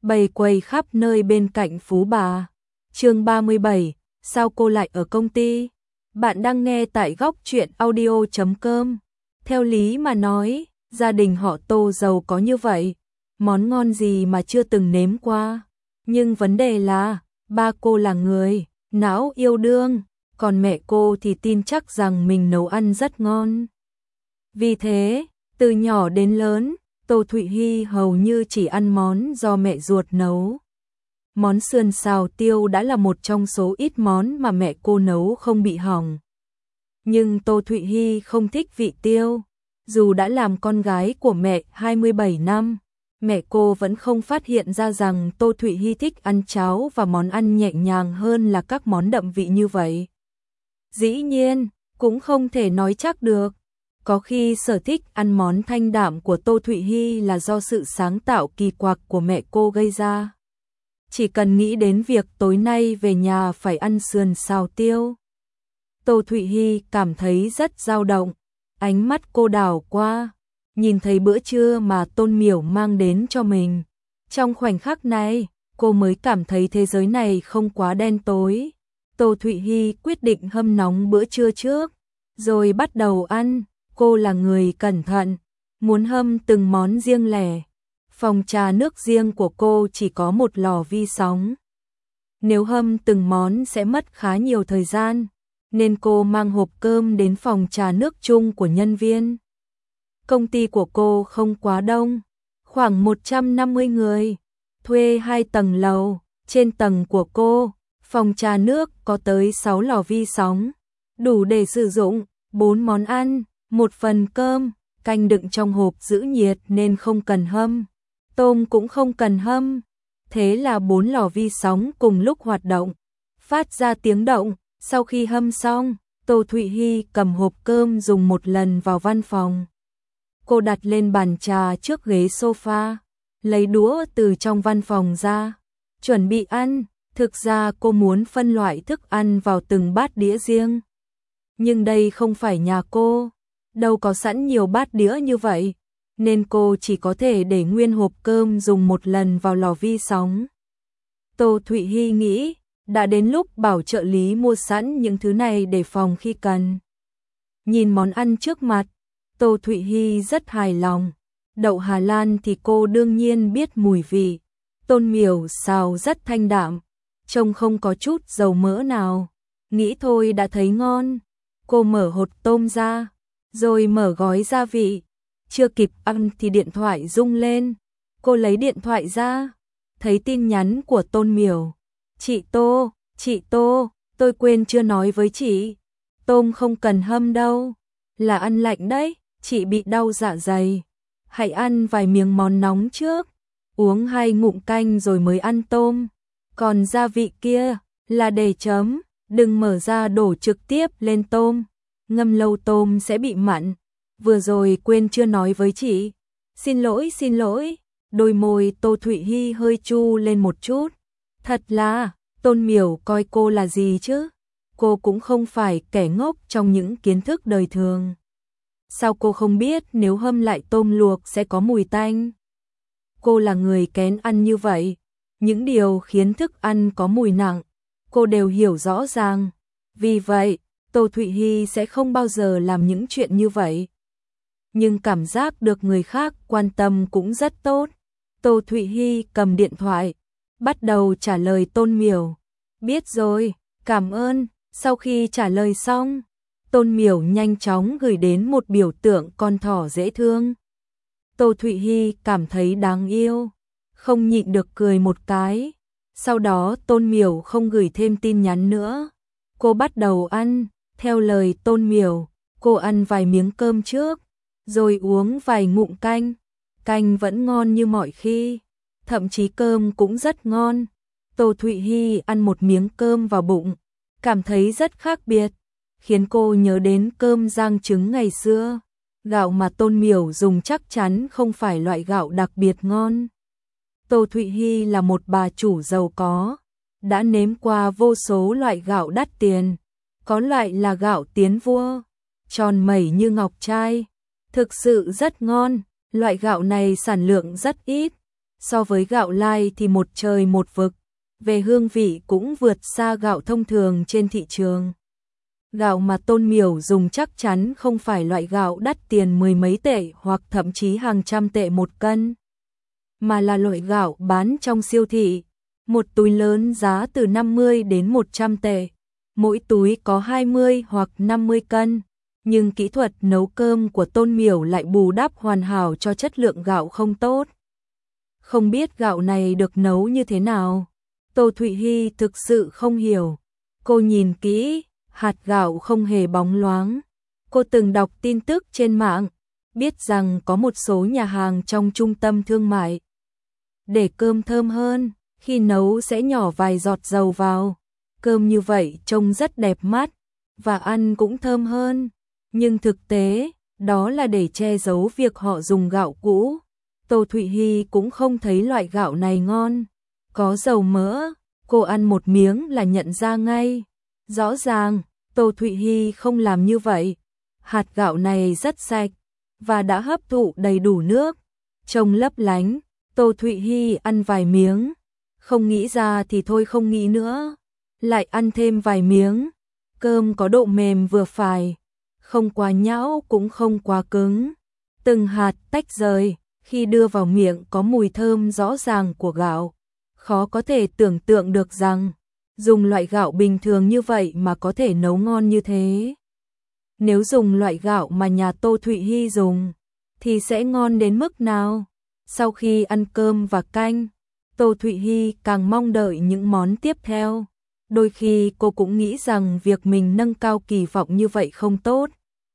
bày quầy khắp nơi bên cạnh Phú Bà. Chương 37, sao cô lại ở công ty? Bạn đang nghe tại góc truyện audio.com. Theo lý mà nói, gia đình họ Tô giàu có như vậy, món ngon gì mà chưa từng nếm qua. Nhưng vấn đề là, ba cô là người não yêu đương, còn mẹ cô thì tin chắc rằng mình nấu ăn rất ngon. Vì thế, từ nhỏ đến lớn, Tô Thụy Hy hầu như chỉ ăn món do mẹ ruột nấu. Món sườn xào tiêu đã là một trong số ít món mà mẹ cô nấu không bị hỏng. Nhưng Tô Thụy Hy không thích vị tiêu. Dù đã làm con gái của mẹ 27 năm, mẹ cô vẫn không phát hiện ra rằng Tô Thụy Hy thích ăn cháo và món ăn nhẹ nhàng hơn là các món đậm vị như vậy. Dĩ nhiên, cũng không thể nói chắc được. Có khi sở thích ăn món thanh đạm của Tô Thụy Hy là do sự sáng tạo kỳ quặc của mẹ cô gây ra. Chỉ cần nghĩ đến việc tối nay về nhà phải ăn sườn xào tiêu, Tô Thụy Hy cảm thấy rất dao động. Ánh mắt cô đảo qua, nhìn thấy bữa trưa mà Tôn Miểu mang đến cho mình. Trong khoảnh khắc này, cô mới cảm thấy thế giới này không quá đen tối. Tô Thụy Hy quyết định hâm nóng bữa trưa trước, rồi bắt đầu ăn. Cô là người cẩn thận, muốn hâm từng món riêng lẻ. Phòng trà nước riêng của cô chỉ có một lò vi sóng. Nếu hâm từng món sẽ mất khá nhiều thời gian, nên cô mang hộp cơm đến phòng trà nước chung của nhân viên. Công ty của cô không quá đông, khoảng 150 người, thuê 2 tầng lầu. Trên tầng của cô, phòng trà nước có tới 6 lò vi sóng, đủ để sử dụng 4 món ăn, 1 phần cơm, canh đựng trong hộp giữ nhiệt nên không cần hâm. Tôm cũng không cần hâm. Thế là 4 lò vi sóng cùng lúc hoạt động, phát ra tiếng động. Sau khi hâm xong, Tô Thụy Hy cầm hộp cơm dùng một lần vào văn phòng. Cô đặt lên bàn trà trước ghế sofa, lấy đũa từ trong văn phòng ra, chuẩn bị ăn. Thực ra cô muốn phân loại thức ăn vào từng bát đĩa riêng. Nhưng đây không phải nhà cô, đâu có sẵn nhiều bát đĩa như vậy, nên cô chỉ có thể để nguyên hộp cơm dùng một lần vào lò vi sóng. Tô Thụy Hy nghĩ, đã đến lúc bảo trợ lý mua sẵn những thứ này để phòng khi cần. Nhìn món ăn trước mặt, Tô Thụy Hy rất hài lòng. Đậu Hà Lan thì cô đương nhiên biết mùi vị. Tôn Miểu xào rất thanh đạm, trông không có chút dầu mỡ nào. Nghĩ thôi đã thấy ngon. Cô mở hột tôm ra, rồi mở gói gia vị. Chưa kịp ăn thì điện thoại rung lên. Cô lấy điện thoại ra, thấy tin nhắn của Tôn Miểu. Chị Tô, tôi quên chưa nói với chị. Tôm không cần hâm đâu, là ăn lạnh đấy, chị bị đau dạ dày. Hãy ăn vài miếng món nóng trước, uống 2 ngụm canh rồi mới ăn tôm. Còn gia vị kia là để chấm, đừng mở ra đổ trực tiếp lên tôm. Ngâm lâu tôm sẽ bị mặn. Vừa rồi quên chưa nói với chị. Xin lỗi. Đôi môi Tô Thụy Hy hơi chu lên một chút. Thật là, Tôn Miểu coi cô là gì chứ? Cô cũng không phải kẻ ngốc trong những kiến thức đời thường. Sao cô không biết nếu hâm lại tôm luộc sẽ có mùi tanh? Cô là người kén ăn như vậy. Những điều khiến thức ăn có mùi nặng, cô đều hiểu rõ ràng. Vì vậy, Tô Thụy Hy sẽ không bao giờ làm những chuyện như vậy. Nhưng cảm giác được người khác quan tâm cũng rất tốt. Tô Thụy Hy cầm điện thoại, bắt đầu trả lời Tôn Miểu. Biết rồi, cảm ơn. Sau khi trả lời xong, Tôn Miểu nhanh chóng gửi đến một biểu tượng con thỏ dễ thương. Tô Thụy Hy cảm thấy đáng yêu, không nhịn được cười một cái. Sau đó Tôn Miểu không gửi thêm tin nhắn nữa. Cô bắt đầu ăn, theo lời Tôn Miểu, cô ăn vài miếng cơm trước, rồi uống vài ngụm canh. Canh vẫn ngon như mọi khi, thậm chí cơm cũng rất ngon. Tô Thụy Hy ăn một miếng cơm vào bụng, cảm thấy rất khác biệt, khiến cô nhớ đến cơm rang trứng ngày xưa. Gạo mà Tôn Miểu dùng chắc chắn không phải loại gạo đặc biệt ngon. Tô Thụy Hy là một bà chủ giàu có, đã nếm qua vô số loại gạo đắt tiền. Có loại là gạo tiến vua, tròn mẩy như ngọc trai, thực sự rất ngon. Loại gạo này sản lượng rất ít, So với gạo lai thì một trời một vực, về hương vị cũng vượt xa gạo thông thường trên thị trường. Gạo mà Tôn Miểu dùng chắc chắn không phải loại gạo đắt tiền mười mấy tệ hoặc thậm chí hàng trăm tệ một cân, mà là loại gạo bán trong siêu thị. Một túi lớn giá từ 50 đến 100 tệ, mỗi túi có 20 hoặc 50 cân. Nhưng kỹ thuật nấu cơm của Tôn Miểu lại bù đắp hoàn hảo cho chất lượng gạo không tốt. Không biết gạo này được nấu như thế nào? Tô Thụy Hy thực sự không hiểu. Cô nhìn kỹ, hạt gạo không hề bóng loáng. Cô từng đọc tin tức trên mạng, biết rằng có một số nhà hàng trong trung tâm thương mại để cơm thơm hơn, khi nấu sẽ nhỏ vài giọt dầu vào. Cơm như vậy trông rất đẹp mắt và ăn cũng thơm hơn. Nhưng thực tế, đó là để che giấu việc họ dùng gạo cũ. Tô Thụy Hy cũng không thấy loại gạo này ngon. Có dầu mỡ, cô ăn một miếng là nhận ra ngay. Rõ ràng, Tô Thụy Hy không làm như vậy. Hạt gạo này rất sạch và đã hấp thụ đầy đủ nước. Trông lấp lánh, Tô Thụy Hy ăn vài miếng. Không nghĩ ra thì thôi không nghĩ nữa. Lại ăn thêm vài miếng. Cơm có độ mềm vừa phải, không quá nhão cũng không quá cứng. Từng hạt tách rời, khi đưa vào miệng có mùi thơm rõ ràng của gạo. Khó có thể tưởng tượng được rằng, dùng loại gạo bình thường như vậy mà có thể nấu ngon như thế. Nếu dùng loại gạo mà nhà Tô Thụy Hy dùng, thì sẽ ngon đến mức nào? Sau khi ăn cơm và canh, Tô Thụy Hy càng mong đợi những món tiếp theo. Đôi khi cô cũng nghĩ rằng việc mình nâng cao kỳ vọng như vậy không tốt.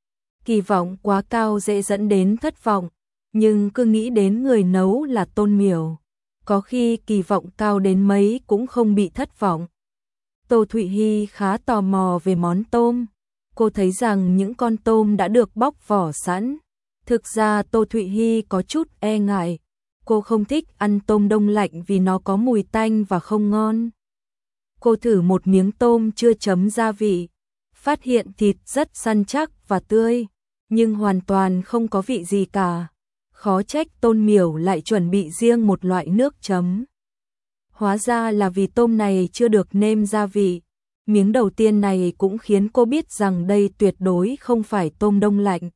Kỳ vọng quá cao dễ dẫn đến thất vọng, nhưng cứ nghĩ đến người nấu là Tôn Miểu. Có khi kỳ vọng cao đến mấy cũng không bị thất vọng. Tô Thụy Hy khá tò mò về món tôm. Cô thấy rằng những con tôm đã được bóc vỏ sẵn. Thực ra Tô Thụy Hy có chút e ngại. Cô không thích ăn tôm đông lạnh vì nó có mùi tanh và không ngon. Cô thử một miếng tôm chưa chấm gia vị, phát hiện thịt rất săn chắc và tươi, nhưng hoàn toàn không có vị gì cả. Khó trách Tôn Miểu lại chuẩn bị riêng một loại nước chấm. Hóa ra là vì tôm này chưa được nêm gia vị. Miếng đầu tiên này cũng khiến cô biết rằng đây tuyệt đối không phải tôm đông lạnh,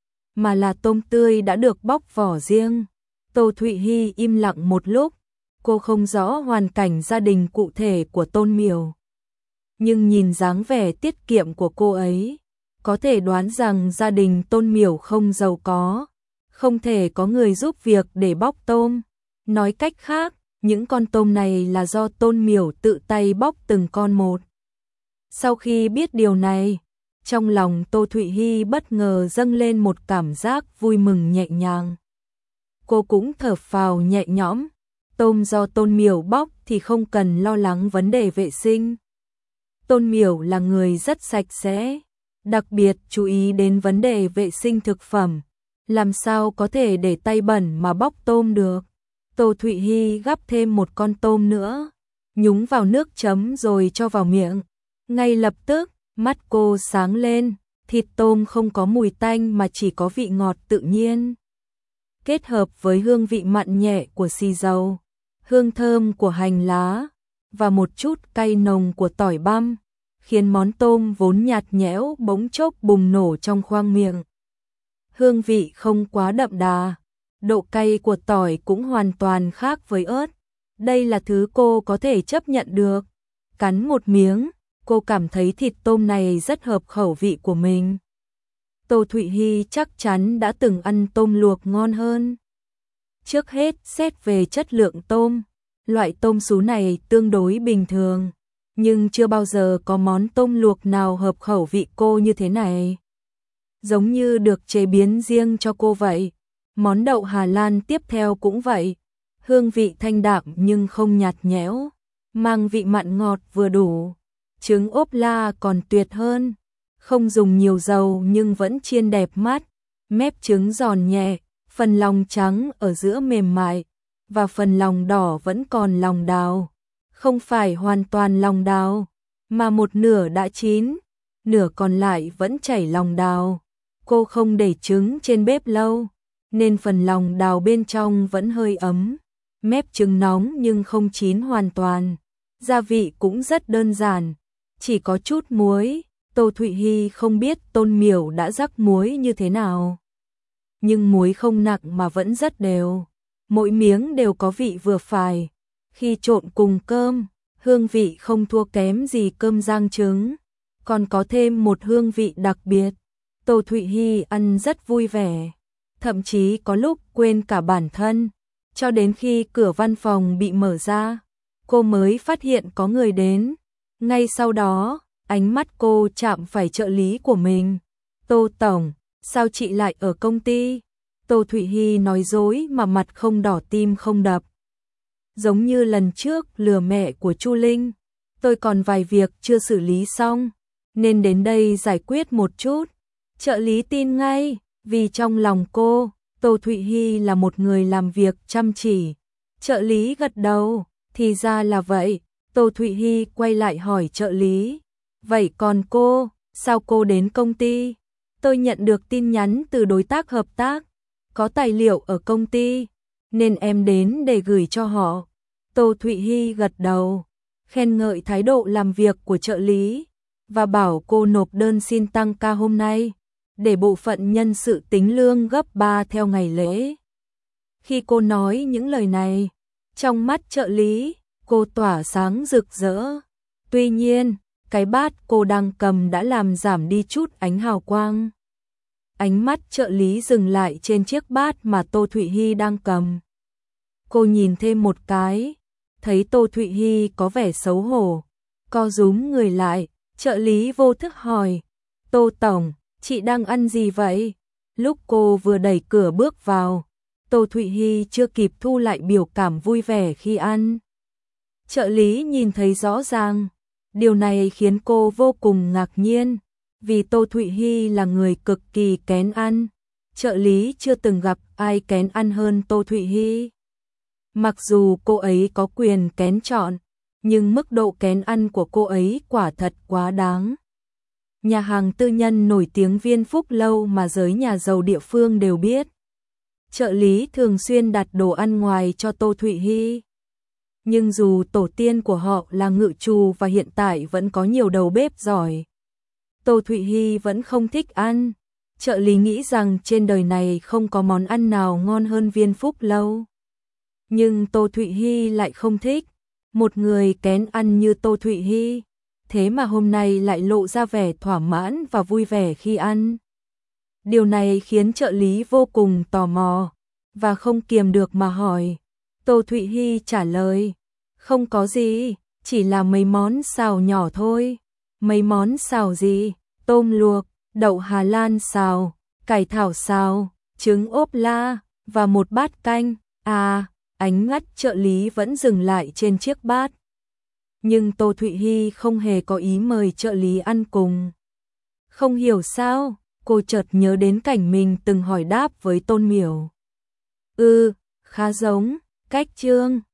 mà là tôm tươi đã được bóc vỏ riêng. Tô Thụy Hy im lặng một lúc. Cô không rõ hoàn cảnh gia đình cụ thể của Tôn Miểu, nhưng nhìn dáng vẻ tiết kiệm của cô ấy, có thể đoán rằng gia đình Tôn Miểu không giàu có, không thể có người giúp việc để bóc tôm. Nói cách khác, những con tôm này là do Tôn Miểu tự tay bóc từng con một. Sau khi biết điều này, trong lòng Tô Thụy Hy bất ngờ dâng lên một cảm giác vui mừng nhẹ nhàng. Cô cũng thở phào nhẹ nhõm. Tôm do Tôn Miểu bóc thì không cần lo lắng vấn đề vệ sinh. Tôn Miểu là người rất sạch sẽ, đặc biệt chú ý đến vấn đề vệ sinh thực phẩm. Làm sao có thể để tay bẩn mà bóc tôm được? Tô Thụy Hy gắp thêm một con tôm nữa, nhúng vào nước chấm rồi cho vào miệng. Ngay lập tức, mắt cô sáng lên, thịt tôm không có mùi tanh mà chỉ có vị ngọt tự nhiên. Kết hợp với hương vị mặn nhẹ của xì dầu, hương thơm của hành lá và một chút cay nồng của tỏi băm, khiến món tôm vốn nhạt nhẽo bỗng chốc bùng nổ trong khoang miệng. Hương vị không quá đậm đà, độ cay của tỏi cũng hoàn toàn khác với ớt. Đây là thứ cô có thể chấp nhận được. Cắn một miếng, cô cảm thấy thịt tôm này rất hợp khẩu vị của mình. Tô Thụy Hy chắc chắn đã từng ăn tôm luộc ngon hơn. Trước hết xét về chất lượng tôm, loại tôm sú này tương đối bình thường, nhưng chưa bao giờ có món tôm luộc nào hợp khẩu vị cô như thế này. Giống như được chế biến riêng cho cô vậy. Món đậu Hà Lan tiếp theo cũng vậy. Hương vị thanh đạm nhưng không nhạt nhẽo, mang vị mặn ngọt vừa đủ. Trứng ốp la còn tuyệt hơn, không dùng nhiều dầu nhưng vẫn chiên đẹp mắt. Mép trứng giòn nhẹ, phần lòng trắng ở giữa mềm mại, và phần lòng đỏ vẫn còn lòng đào. Không phải hoàn toàn lòng đào, mà một nửa đã chín, nửa còn lại vẫn chảy lòng đào. Cô không để trứng trên bếp lâu, nên phần lòng đào bên trong vẫn hơi ấm. Mép trứng nóng nhưng không chín hoàn toàn. Gia vị cũng rất đơn giản, chỉ có chút muối. Tô Thụy Hi không biết Tôn Miểu đã rắc muối như thế nào. Nhưng muối không nặng mà vẫn rất đều. Mỗi miếng đều có vị vừa phải. Khi trộn cùng cơm, hương vị không thua kém gì cơm rang trứng. Còn có thêm một hương vị đặc biệt. Tô Thụy Hi ăn rất vui vẻ. Thậm chí có lúc quên cả bản thân. Cho đến khi cửa văn phòng bị mở ra, cô mới phát hiện có người đến. Ngay sau đó, ánh mắt cô chạm phải trợ lý của mình. Tô Tổng, sao chị lại ở công ty? Tô Thụy Hi nói dối mà mặt không đỏ tim không đập. Giống như lần trước lừa mẹ của Chu Linh, tôi còn vài việc chưa xử lý xong, nên đến đây giải quyết một chút. Trợ lý tin ngay, vì trong lòng cô, Tô Thụy Hi là một người làm việc chăm chỉ. Trợ lý gật đầu, thì ra là vậy. Tô Thụy Hi quay lại hỏi trợ lý, vậy còn cô, sao cô đến công ty? Tôi nhận được tin nhắn từ đối tác hợp tác, có tài liệu ở công ty, nên em đến để gửi cho họ. Tô Thụy Hi gật đầu, khen ngợi thái độ làm việc của trợ lý, và bảo cô nộp đơn xin tăng ca hôm nay, để bộ phận nhân sự tính lương gấp 3 theo ngày lễ. Khi cô nói những lời này, trong mắt trợ lý, cô tỏa sáng rực rỡ. Tuy nhiên, cái bát cô đang cầm đã làm giảm đi chút ánh hào quang. Ánh mắt trợ lý dừng lại trên chiếc bát mà Tô Thụy Hi đang cầm. Cô nhìn thêm một cái, thấy Tô Thụy Hi có vẻ xấu hổ, co rúm người lại, trợ lý vô thức hỏi, Tô Tổng, chị đang ăn gì vậy? Lúc cô vừa đẩy cửa bước vào, Tô Thụy Hi chưa kịp thu lại biểu cảm vui vẻ khi ăn. Trợ lý nhìn thấy rõ ràng, điều này khiến cô vô cùng ngạc nhiên, vì Tô Thụy Hi là người cực kỳ kén ăn. Trợ lý chưa từng gặp ai kén ăn hơn Tô Thụy Hi. Mặc dù cô ấy có quyền kén chọn, nhưng mức độ kén ăn của cô ấy quả thật quá đáng. Nhà hàng tư nhân nổi tiếng Viên Phúc Lâu mà giới nhà giàu địa phương đều biết. Trợ lý thường xuyên đặt đồ ăn ngoài cho Tô Thụy Hi. Nhưng dù tổ tiên của họ là ngự trù và hiện tại vẫn có nhiều đầu bếp giỏi, Tô Thụy Hi vẫn không thích ăn. Trợ lý nghĩ rằng trên đời này không có món ăn nào ngon hơn Viên Phúc Lâu. Nhưng Tô Thụy Hi lại không thích. Một người kén ăn như Tô Thụy Hi, thế mà hôm nay lại lộ ra vẻ thỏa mãn và vui vẻ khi ăn. Điều này khiến trợ lý vô cùng tò mò, và không kiềm được mà hỏi. Tô Thụy Hi trả lời, không có gì, chỉ là mấy món xào nhỏ thôi. Mấy món xào gì? Tôm luộc, đậu Hà Lan xào, cải thảo xào, trứng ốp la, và một bát canh. À, ánh mắt trợ lý vẫn dừng lại trên chiếc bát. Nhưng Tô Thụy Hi không hề có ý mời trợ lý ăn cùng. Không hiểu sao, cô chợt nhớ đến cảnh mình từng hỏi đáp với Tôn Miểu. Khá giống, cách chương.